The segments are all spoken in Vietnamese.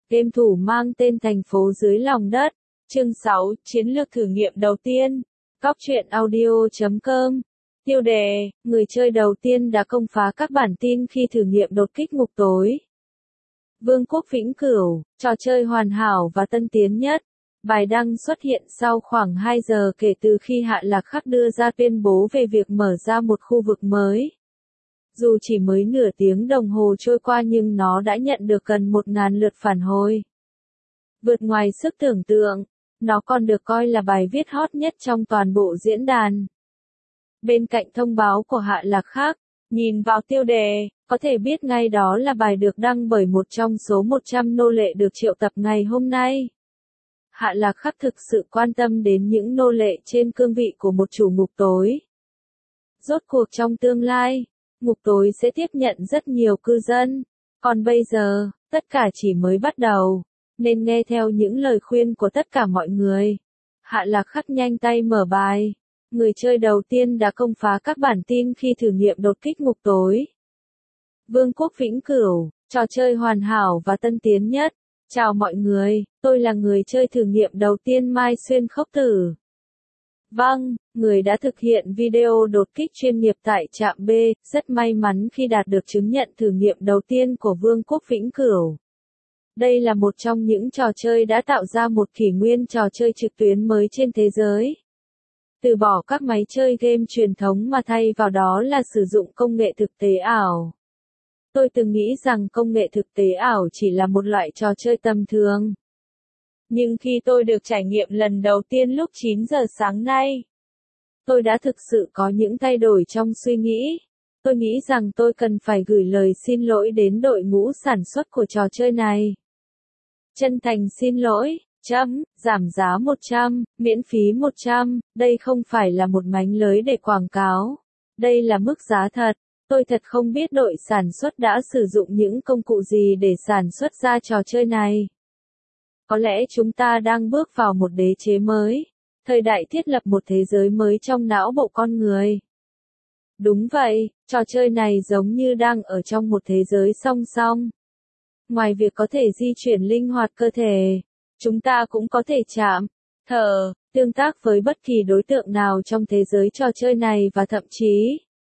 Game thủ mang tên thành phố dưới lòng đất. Chương 6, chiến lược thử nghiệm đầu tiên. Cóc truyện audio.com. Tiêu đề, người chơi đầu tiên đã công phá các bản tin khi thử nghiệm đột kích ngục tối. Vương quốc vĩnh cửu, trò chơi hoàn hảo và tân tiến nhất. Bài đăng xuất hiện sau khoảng 2 giờ kể từ khi Hạ Lạc Khắc đưa ra tuyên bố về việc mở ra một khu vực mới. Dù chỉ mới nửa tiếng đồng hồ trôi qua nhưng nó đã nhận được gần 1.000 lượt phản hồi. Vượt ngoài sức tưởng tượng, nó còn được coi là bài viết hot nhất trong toàn bộ diễn đàn. Bên cạnh thông báo của Hạ Lạc Khắc, nhìn vào tiêu đề, có thể biết ngay đó là bài được đăng bởi một trong số 100 nô lệ được triệu tập ngày hôm nay. Hạ Lạc Khắc thực sự quan tâm đến những nô lệ trên cương vị của một chủ ngục tối. Rốt cuộc trong tương lai, ngục tối sẽ tiếp nhận rất nhiều cư dân. Còn bây giờ, tất cả chỉ mới bắt đầu, nên nghe theo những lời khuyên của tất cả mọi người. Hạ Lạc Khắc nhanh tay mở bài. Người chơi đầu tiên đã công phá các bản tin khi thử nghiệm đột kích ngục tối. Vương quốc vĩnh cửu, trò chơi hoàn hảo và tân tiến nhất. Chào mọi người, tôi là người chơi thử nghiệm đầu tiên Mai Xuyên Khốc Tử. Vâng, người đã thực hiện video đột kích chuyên nghiệp tại trạm B, rất may mắn khi đạt được chứng nhận thử nghiệm đầu tiên của Vương quốc vĩnh cửu. Đây là một trong những trò chơi đã tạo ra một kỷ nguyên trò chơi trực tuyến mới trên thế giới. Từ bỏ các máy chơi game truyền thống mà thay vào đó là sử dụng công nghệ thực tế ảo. Tôi từng nghĩ rằng công nghệ thực tế ảo chỉ là một loại trò chơi tầm thường. Nhưng khi tôi được trải nghiệm lần đầu tiên lúc 9 giờ sáng nay, tôi đã thực sự có những thay đổi trong suy nghĩ. Tôi nghĩ rằng tôi cần phải gửi lời xin lỗi đến đội ngũ sản xuất của trò chơi này. Chân thành xin lỗi, giảm giá 100, miễn phí 100, đây không phải là một mánh lới để quảng cáo. Đây là mức giá thật. Tôi thật không biết đội sản xuất đã sử dụng những công cụ gì để sản xuất ra trò chơi này. Có lẽ chúng ta đang bước vào một đế chế mới, thời đại thiết lập một thế giới mới trong não bộ con người. Đúng vậy, trò chơi này giống như đang ở trong một thế giới song song. Ngoài việc có thể di chuyển linh hoạt cơ thể, chúng ta cũng có thể chạm, thở, tương tác với bất kỳ đối tượng nào trong thế giới trò chơi này và thậm chí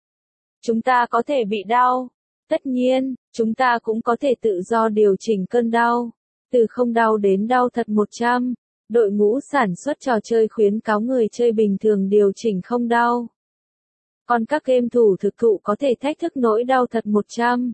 chúng ta có thể bị đau. Tất nhiên, chúng ta cũng có thể tự do điều chỉnh cơn đau. Từ không đau đến đau thật 100. Đội ngũ sản xuất trò chơi khuyến cáo người chơi bình thường điều chỉnh không đau. Còn các game thủ thực thụ có thể thách thức nỗi đau thật 100.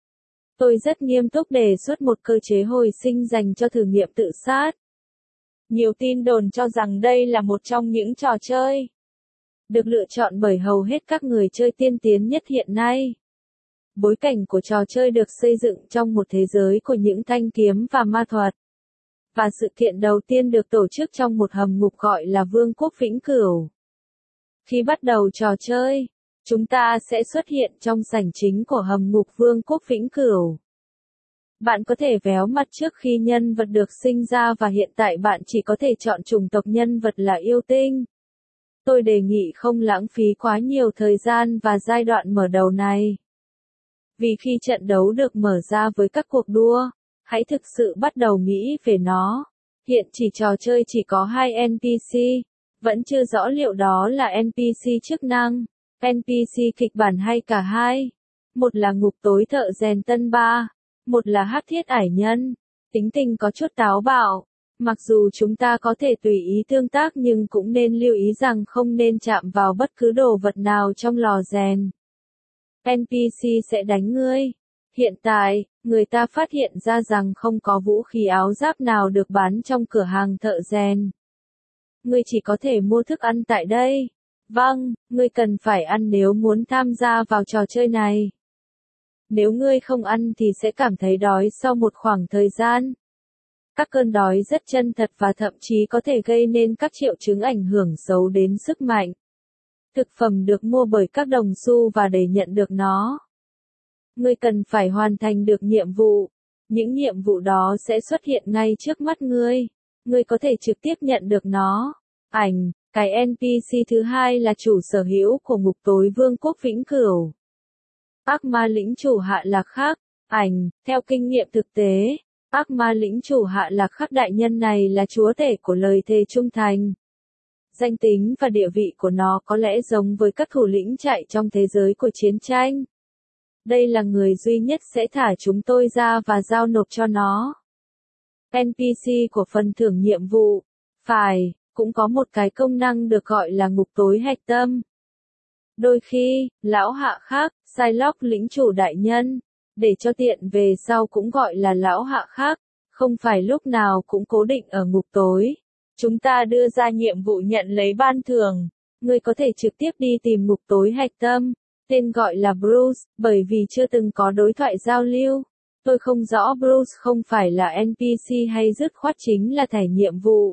Tôi rất nghiêm túc đề xuất một cơ chế hồi sinh dành cho thử nghiệm tự sát. Nhiều tin đồn cho rằng đây là một trong những trò chơi được lựa chọn bởi hầu hết các người chơi tiên tiến nhất hiện nay. Bối cảnh của trò chơi được xây dựng trong một thế giới của những thanh kiếm và ma thuật. Và sự kiện đầu tiên được tổ chức trong một hầm ngục gọi là Vương quốc vĩnh cửu. Khi bắt đầu trò chơi, chúng ta sẽ xuất hiện trong sảnh chính của hầm ngục Vương quốc vĩnh cửu. Bạn có thể véo mặt trước khi nhân vật được sinh ra và hiện tại bạn chỉ có thể chọn chủng tộc nhân vật là yêu tinh. Tôi đề nghị không lãng phí quá nhiều thời gian và giai đoạn mở đầu này. Vì khi trận đấu được mở ra với các cuộc đua, hãy thực sự bắt đầu nghĩ về nó. Hiện trò chơi chỉ có 2 NPC, vẫn chưa rõ liệu đó là NPC chức năng, NPC kịch bản hay cả hai. Một là ngục tối thợ rèn tân ba, một là hắc thiết ải nhân, tính tình có chút táo bạo. Mặc dù chúng ta có thể tùy ý tương tác nhưng cũng nên lưu ý rằng không nên chạm vào bất cứ đồ vật nào trong lò rèn. NPC sẽ đánh ngươi. Hiện tại, người ta phát hiện ra rằng không có vũ khí áo giáp nào được bán trong cửa hàng thợ rèn. Ngươi chỉ có thể mua thức ăn tại đây. Vâng, ngươi cần phải ăn nếu muốn tham gia vào trò chơi này. Nếu ngươi không ăn thì sẽ cảm thấy đói sau một khoảng thời gian. Các cơn đói rất chân thật và thậm chí có thể gây nên các triệu chứng ảnh hưởng xấu đến sức mạnh. Thực phẩm được mua bởi các đồng xu và để nhận được nó, ngươi cần phải hoàn thành được nhiệm vụ. Những nhiệm vụ đó sẽ xuất hiện ngay trước mắt ngươi. Ngươi có thể trực tiếp nhận được nó. Cái NPC thứ hai là chủ sở hữu của ngục tối Vương quốc vĩnh cửu. Ác ma lĩnh chủ Hạ Lạc Khắc. Theo kinh nghiệm thực tế, Ác ma lĩnh chủ Hạ Lạc Khắc đại nhân này là chúa tể của lời thề trung thành. Danh tính và địa vị của nó có lẽ giống với các thủ lĩnh chạy trong thế giới của chiến tranh. Đây là người duy nhất sẽ thả chúng tôi ra và giao nộp cho nó. NPC của phần thưởng nhiệm vụ. Phải, cũng có một cái công năng được gọi là ngục tối hạch tâm. Đôi khi, lão Hạ Khắc, Psylocke lĩnh chủ đại nhân, để cho tiện về sau cũng gọi là lão Hạ Khắc, không phải lúc nào cũng cố định ở ngục tối. Chúng ta đưa ra nhiệm vụ nhận lấy ban thưởng. Ngươi có thể trực tiếp đi tìm ngục tối hạch tâm, tên gọi là Bruce, bởi vì chưa từng có đối thoại giao lưu. Tôi không rõ Bruce không phải là NPC hay dứt khoát chính là thẻ nhiệm vụ.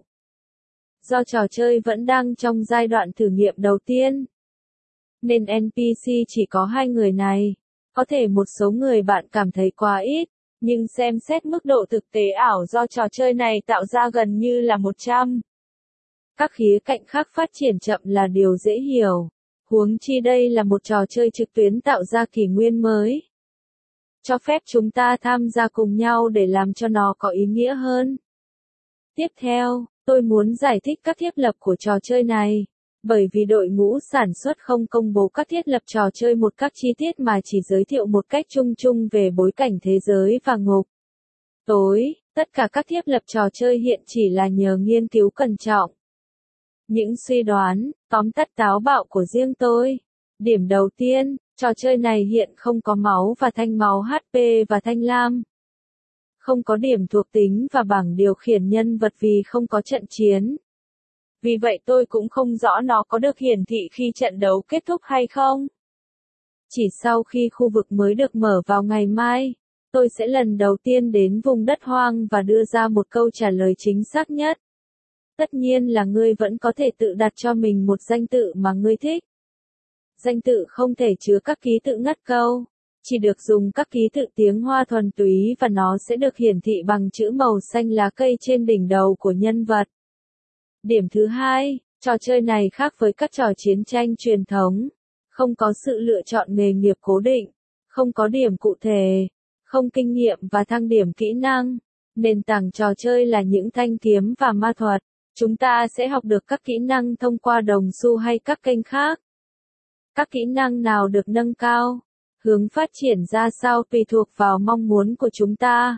Do trò chơi vẫn đang trong giai đoạn thử nghiệm đầu tiên, nên NPC chỉ có 2 người này. Có thể một số người bạn cảm thấy quá ít, nhưng xem xét mức độ thực tế ảo do trò chơi này tạo ra gần như là 100. Các khía cạnh khác phát triển chậm là điều dễ hiểu. Huống chi đây là một trò chơi trực tuyến tạo ra kỷ nguyên mới. Cho phép chúng ta tham gia cùng nhau để làm cho nó có ý nghĩa hơn. Tiếp theo, tôi muốn giải thích các thiết lập của trò chơi này. Bởi vì đội ngũ sản xuất không công bố các thiết lập trò chơi một cách chi tiết mà chỉ giới thiệu một cách chung chung về bối cảnh thế giới và ngục tối, tất cả các thiết lập trò chơi hiện chỉ là nhờ nghiên cứu cẩn trọng. Những suy đoán, tóm tắt táo bạo của riêng tôi. Điểm đầu tiên, trò chơi này hiện không có máu và thanh máu HP và thanh lam. Không có điểm thuộc tính và bảng điều khiển nhân vật vì không có trận chiến. Vì vậy tôi cũng không rõ nó có được hiển thị khi trận đấu kết thúc hay không. Chỉ sau khi khu vực mới được mở vào ngày mai, tôi sẽ lần đầu tiên đến vùng đất hoang và đưa ra một câu trả lời chính xác nhất. Tất nhiên là ngươi vẫn có thể tự đặt cho mình một danh tự mà ngươi thích. Danh tự không thể chứa các ký tự ngắt câu, chỉ được dùng các ký tự tiếng Hoa thuần túy và nó sẽ được hiển thị bằng chữ màu xanh lá cây trên đỉnh đầu của nhân vật. Điểm thứ hai, trò chơi này khác với các trò chiến tranh truyền thống. Không có sự lựa chọn nghề nghiệp cố định, không có điểm cụ thể, không kinh nghiệm và thăng điểm kỹ năng. Nền tảng trò chơi là những thanh kiếm và ma thuật. Chúng ta sẽ học được các kỹ năng thông qua đồng xu hay các kênh khác. Các kỹ năng nào được nâng cao, hướng phát triển ra sao tùy thuộc vào mong muốn của chúng ta.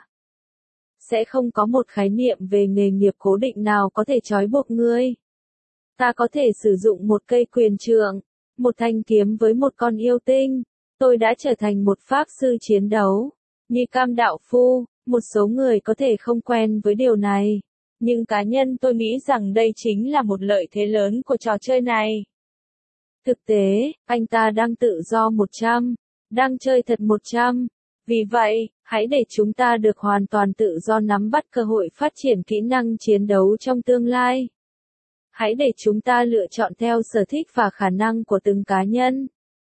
Sẽ không có một khái niệm về nghề nghiệp cố định nào có thể trói buộc ngươi. Ta có thể sử dụng một cây quyền trượng, một thanh kiếm với một con yêu tinh. Tôi đã trở thành một pháp sư chiến đấu, như Cam đạo phu. Một số người có thể không quen với điều này, nhưng cá nhân tôi nghĩ rằng đây chính là một lợi thế lớn của trò chơi này. Thực tế, anh ta đang tự do 100, đang chơi thật 100. Vì vậy, hãy để chúng ta được hoàn toàn tự do nắm bắt cơ hội phát triển kỹ năng chiến đấu trong tương lai. Hãy để chúng ta lựa chọn theo sở thích và khả năng của từng cá nhân.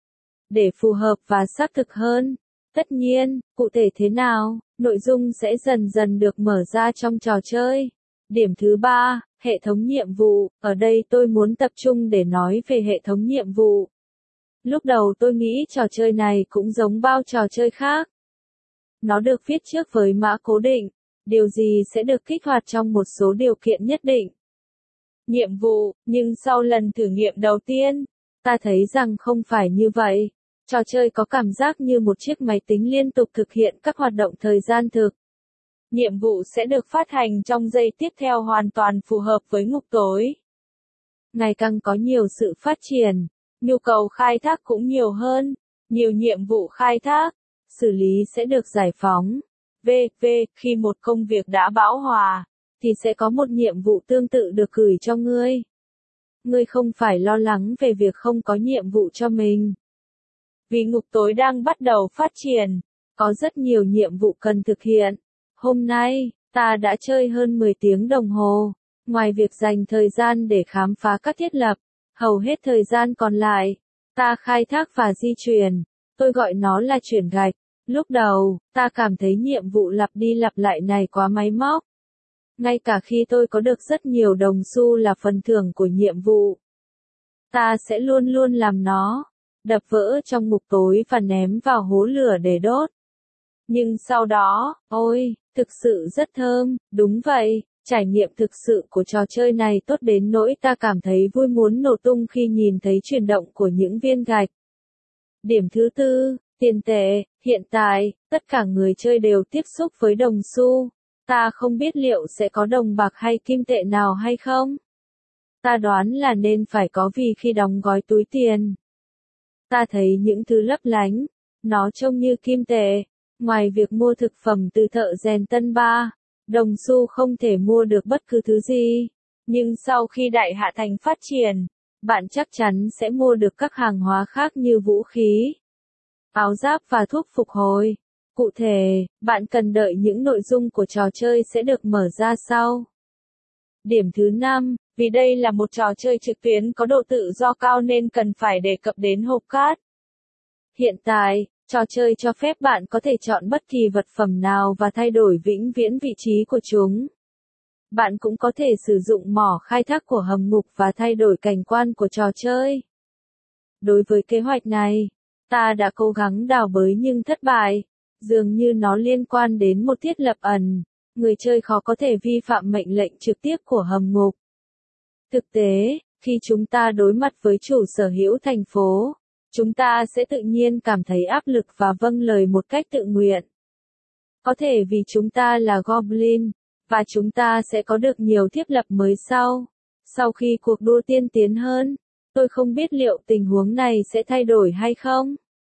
Để phù hợp và xác thực hơn. Tất nhiên, cụ thể thế nào, nội dung sẽ dần dần được mở ra trong trò chơi. Điểm thứ ba, hệ thống nhiệm vụ. Ở đây tôi muốn tập trung để nói về hệ thống nhiệm vụ. Lúc đầu tôi nghĩ trò chơi này cũng giống bao trò chơi khác. Nó được viết trước với mã cố định, điều gì sẽ được kích hoạt trong một số điều kiện nhất định. Nhiệm vụ, nhưng sau lần thử nghiệm đầu tiên, ta thấy rằng không phải như vậy. Trò chơi có cảm giác như một chiếc máy tính liên tục thực hiện các hoạt động thời gian thực. Nhiệm vụ sẽ được phát hành trong giây tiếp theo hoàn toàn phù hợp với ngục tối. Ngày càng có nhiều sự phát triển, nhu cầu khai thác cũng nhiều hơn, nhiều nhiệm vụ khai thác, xử lý sẽ được giải phóng. Khi một công việc đã bão hòa, thì sẽ có một nhiệm vụ tương tự được gửi cho ngươi. Ngươi không phải lo lắng về việc không có nhiệm vụ cho mình. Vì ngục tối đang bắt đầu phát triển, có rất nhiều nhiệm vụ cần thực hiện. Hôm nay, ta đã chơi hơn 10 tiếng đồng hồ. Ngoài việc dành thời gian để khám phá các thiết lập, hầu hết thời gian còn lại, ta khai thác và di chuyển. Tôi gọi nó là chuyển gạch. Lúc đầu, ta cảm thấy nhiệm vụ lặp đi lặp lại này quá máy móc. Ngay cả khi tôi có được rất nhiều đồng xu là phần thưởng của nhiệm vụ, ta sẽ luôn luôn làm nó, đập vỡ trong ngục tối và ném vào hố lửa để đốt. Nhưng sau đó, ôi, Thực sự rất thơm, đúng vậy, trải nghiệm thực sự của trò chơi này tốt đến nỗi ta cảm thấy vui muốn nổ tung khi nhìn thấy chuyển động của những viên gạch. Điểm thứ tư, tiền tệ, hiện tại, tất cả người chơi đều tiếp xúc với đồng xu. Ta không biết liệu sẽ có đồng bạc hay kim tệ nào hay không. Ta đoán là nên phải có vì khi đóng gói túi tiền. Ta thấy những thứ lấp lánh, nó trông như kim tệ. Ngoài việc mua thực phẩm từ thợ rèn Tân Ba, đồng xu không thể mua được bất cứ thứ gì. Nhưng sau khi Đại Hạ Thành phát triển, bạn chắc chắn sẽ mua được các hàng hóa khác như vũ khí, áo giáp và thuốc phục hồi. Cụ thể, bạn cần đợi những nội dung của trò chơi sẽ được mở ra sau. Điểm thứ 5, vì đây là một trò chơi trực tuyến có độ tự do cao nên cần phải đề cập đến hộp cát. Hiện tại, trò chơi cho phép bạn có thể chọn bất kỳ vật phẩm nào và thay đổi vĩnh viễn vị trí của chúng. Bạn cũng có thể sử dụng mỏ khai thác của hầm ngục và thay đổi cảnh quan của trò chơi. Đối với kế hoạch này, ta đã cố gắng đào bới nhưng thất bại. Dường như nó liên quan đến một thiết lập ẩn. Người chơi khó có thể vi phạm mệnh lệnh trực tiếp của hầm ngục. Thực tế, khi chúng ta đối mặt với chủ sở hữu thành phố, chúng ta sẽ tự nhiên cảm thấy áp lực và vâng lời một cách tự nguyện. Có thể vì chúng ta là Goblin, và chúng ta sẽ có được nhiều thiết lập mới sau. Sau khi cuộc đua tiên tiến hơn, tôi không biết liệu tình huống này sẽ thay đổi hay không.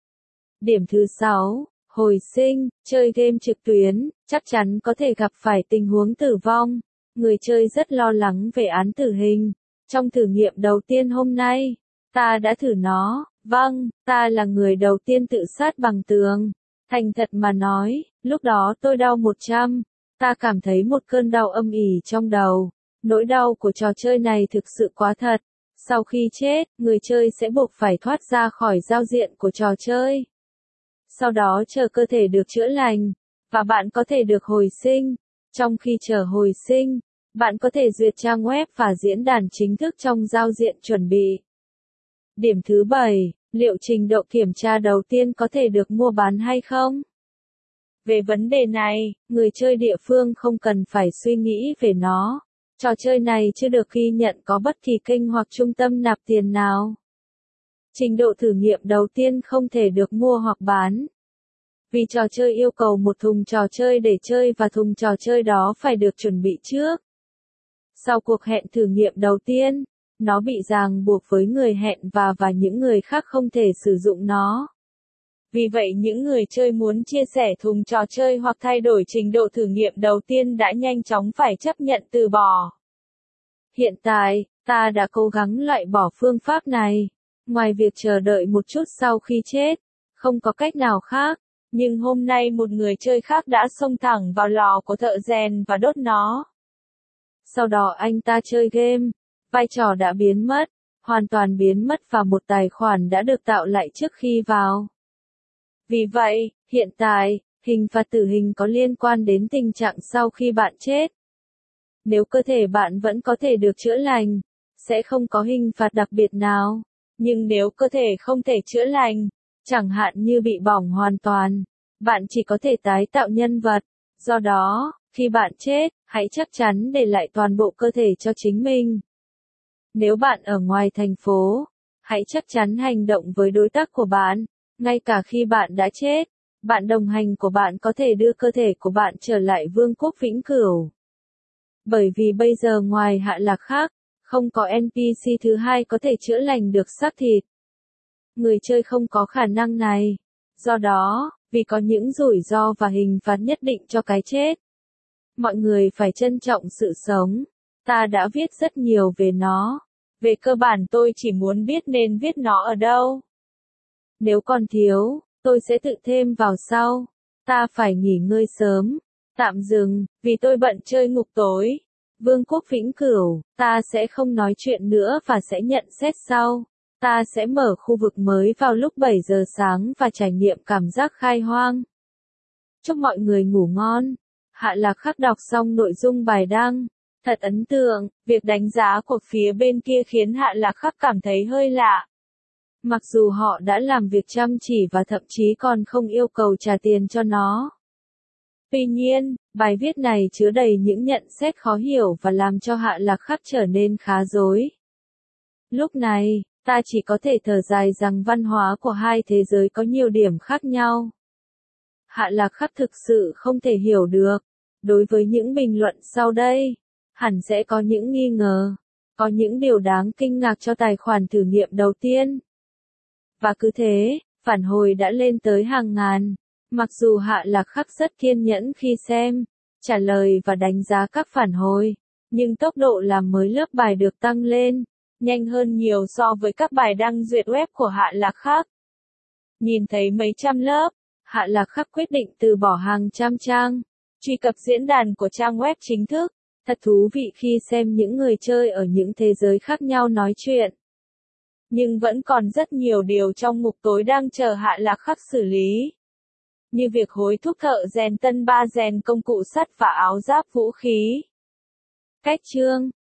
Điểm thứ 6, hồi sinh, chơi game trực tuyến, chắc chắn có thể gặp phải tình huống tử vong. Người chơi rất lo lắng về án tử hình. Trong thử nghiệm đầu tiên hôm nay, ta đã thử nó. Vâng, ta là người đầu tiên tự sát bằng tường. Thành thật mà nói, lúc đó tôi đau 100. Ta cảm thấy một cơn đau âm ỉ trong đầu. Nỗi đau của trò chơi này thực sự quá thật. Sau khi chết, người chơi sẽ buộc phải thoát ra khỏi giao diện của trò chơi. Sau đó chờ cơ thể được chữa lành, và bạn có thể được hồi sinh. Trong khi chờ hồi sinh, bạn có thể duyệt trang web và diễn đàn chính thức trong giao diện chuẩn bị. Điểm thứ 7, liệu trình độ kiểm tra đầu tiên có thể được mua bán hay không? Về vấn đề này, người chơi địa phương không cần phải suy nghĩ về nó. Trò chơi này chưa được ghi nhận có bất kỳ kênh hoặc trung tâm nạp tiền nào. Trình độ thử nghiệm đầu tiên không thể được mua hoặc bán. Vì trò chơi yêu cầu một thùng trò chơi để chơi và thùng trò chơi đó phải được chuẩn bị trước. Sau cuộc hẹn thử nghiệm đầu tiên, nó bị ràng buộc với người hẹn và những người khác không thể sử dụng nó. Vì vậy những người chơi muốn chia sẻ thùng trò chơi hoặc thay đổi trình độ thử nghiệm đầu tiên đã nhanh chóng phải chấp nhận từ bỏ. Hiện tại, ta đã cố gắng loại bỏ phương pháp này. Ngoài việc chờ đợi một chút sau khi chết, không có cách nào khác. Nhưng hôm nay một người chơi khác đã xông thẳng vào lò của thợ rèn và đốt nó. Sau đó anh ta chơi game. Vai trò đã biến mất, hoàn toàn biến mất và một tài khoản đã được tạo lại trước khi vào. Vì vậy, hiện tại, hình phạt tử hình có liên quan đến tình trạng sau khi bạn chết. Nếu cơ thể bạn vẫn có thể được chữa lành, sẽ không có hình phạt đặc biệt nào. Nhưng nếu cơ thể không thể chữa lành, chẳng hạn như bị bỏng hoàn toàn, bạn chỉ có thể tái tạo nhân vật. Do đó, khi bạn chết, hãy chắc chắn để lại toàn bộ cơ thể cho chính mình. Nếu bạn ở ngoài thành phố, hãy chắc chắn hành động với đối tác của bạn, ngay cả khi bạn đã chết. Bạn đồng hành của bạn có thể đưa cơ thể của bạn trở lại vương quốc vĩnh cửu. Bởi vì bây giờ ngoài Hạ Lạc khác, không có NPC thứ hai có thể chữa lành được xác thịt. Người chơi không có khả năng này. Do đó, vì có những rủi ro và hình phạt nhất định cho cái chết, mọi người phải trân trọng sự sống. Ta đã viết rất nhiều về nó. Về cơ bản tôi chỉ muốn biết nên viết nó ở đâu. Nếu còn thiếu, tôi sẽ tự thêm vào sau. Ta phải nghỉ ngơi sớm. Tạm dừng, vì tôi bận chơi ngục tối. Vương quốc vĩnh cửu, ta sẽ không nói chuyện nữa và sẽ nhận xét sau. Ta sẽ mở khu vực mới vào lúc 7 giờ sáng và trải nghiệm cảm giác khai hoang. Chúc mọi người ngủ ngon. Hạ Lạc Khắc đọc xong nội dung bài đăng. Thật ấn tượng, việc đánh giá của phía bên kia khiến Hạ Lạc Khắc cảm thấy hơi lạ. Mặc dù họ đã làm việc chăm chỉ và thậm chí còn không yêu cầu trả tiền cho nó. Tuy nhiên, bài viết này chứa đầy những nhận xét khó hiểu và làm cho Hạ Lạc Khắc trở nên khá rối. Lúc này, ta chỉ có thể thở dài rằng văn hóa của hai thế giới có nhiều điểm khác nhau. Hạ Lạc Khắc thực sự không thể hiểu được. Đối với những bình luận sau đây, hẳn sẽ có những nghi ngờ, có những điều đáng kinh ngạc cho tài khoản thử nghiệm đầu tiên. Và cứ thế, phản hồi đã lên tới hàng ngàn. Mặc dù Hạ Lạc Khắc rất kiên nhẫn khi xem, trả lời và đánh giá các phản hồi, nhưng tốc độ làm mới lớp bài được tăng lên, nhanh hơn nhiều so với các bài đăng duyệt web của Hạ Lạc Khắc. Nhìn thấy mấy trăm lớp, Hạ Lạc Khắc quyết định từ bỏ hàng trăm trang, truy cập diễn đàn của trang web chính thức. Thật thú vị khi xem những người chơi ở những thế giới khác nhau nói chuyện. Nhưng vẫn còn rất nhiều điều trong mục tối đang chờ Hạ Lạc Khắc xử lý. Như việc hối thúc thợ rèn Tân Ba rèn công cụ sắt và áo giáp vũ khí. Cách chương